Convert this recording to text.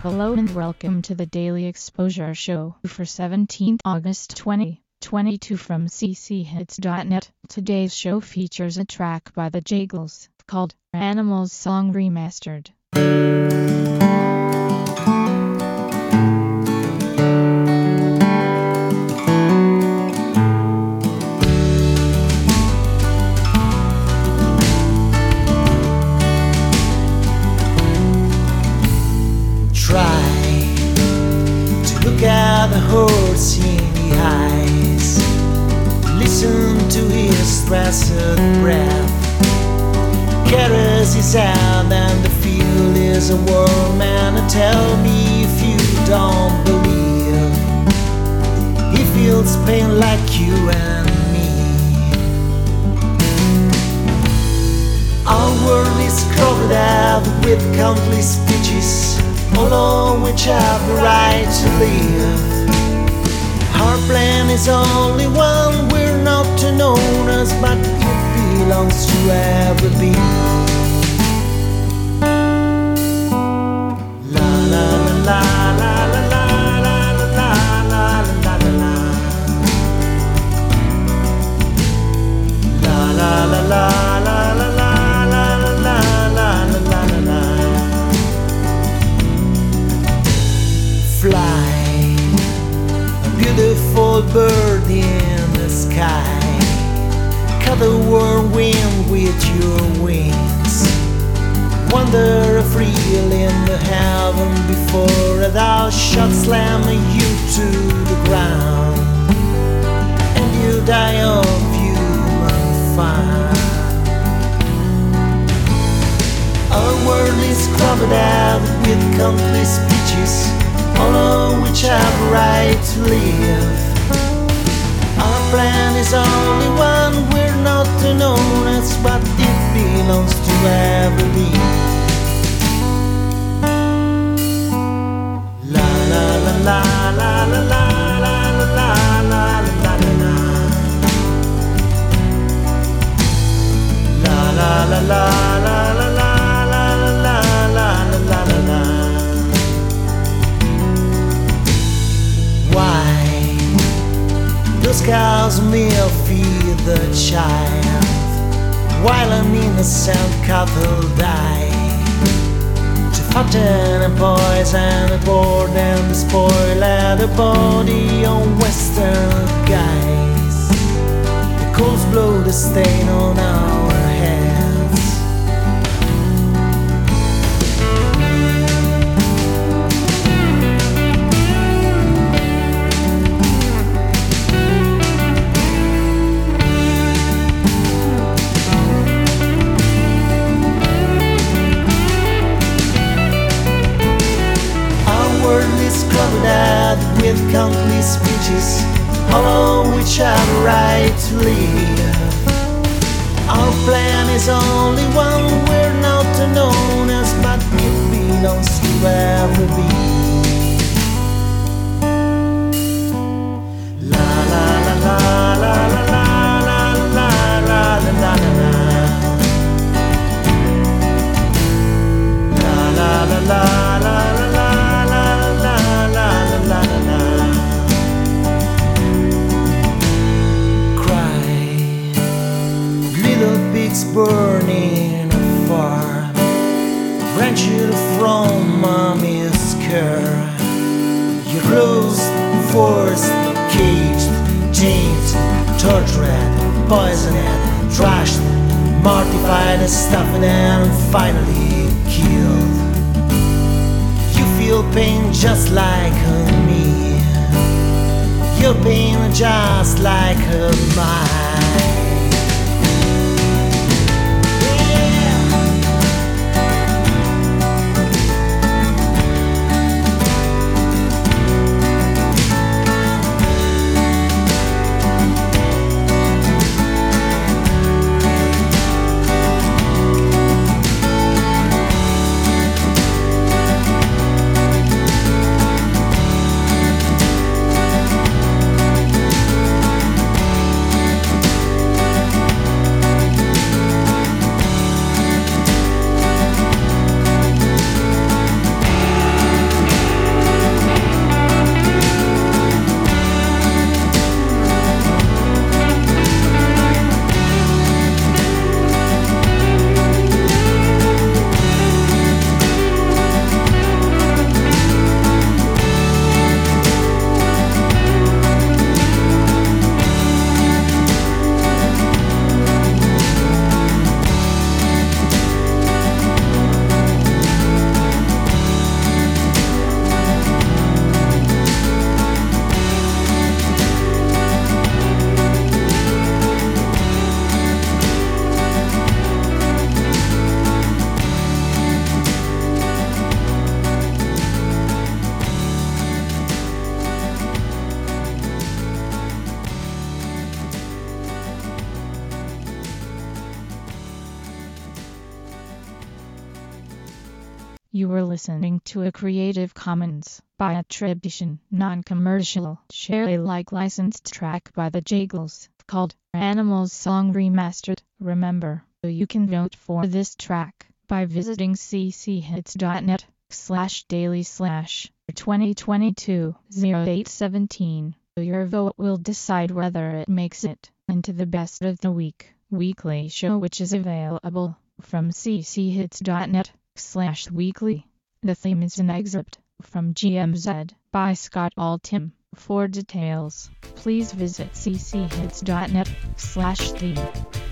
Hello and welcome to the Daily Exposure Show for 17th August 2022 from cchits.net. Today's show features a track by the Jaggles called Animals Song Remastered. Look at the horse in the eyes, listen to his blessed breath, caress his hand and the field is a warm. And tell me if you don't believe he feels pain like you and me. Our world is covered out with countless speeches, all on which have the right to live. Our plan is only one, we're not to known as, but it belongs to every being. La la la la la la la la la la la la la la la la la la fly, a beautiful bird in the sky, cut the warm wind with your wings, wander free in the heaven before thou shalt slam you to the ground, and you die of human fire. Our world is crowded out with countless speeches, all of which have a right to live. Our plan is only one, we're not to known as, but it belongs to every being. La la la la la la la la la la la la la la la la. Those cows will feed the child, while an innocent couple die, to fatten and poison and board and spoil their body on western guys. The coals blow the stain on our heads. Covered out with countless speeches, all of which have a right to live. Our plan is only one, we're not known as, but it belongs to every being. La la la la la la la la la la la la la la la. Burning afar, wrenched from mommy's care. You're closed, forced, caged, chained, tortured, poisoned, trashed, mortified, stuffed, and finally killed. You feel pain just like me, your pain just like mine. You were listening to a Creative Commons by attribution, non-commercial, share Alike licensed track by the Jagles called Animals Song Remastered. Remember, you can vote for this track by visiting cchits.net/daily/2022-0817. Your vote will decide whether it makes it into the Best of the Week weekly show, which is available from cchits.net/weekly. The theme is an excerpt from GMZ by Scott Altham. For details, please visit cchits.net/theme.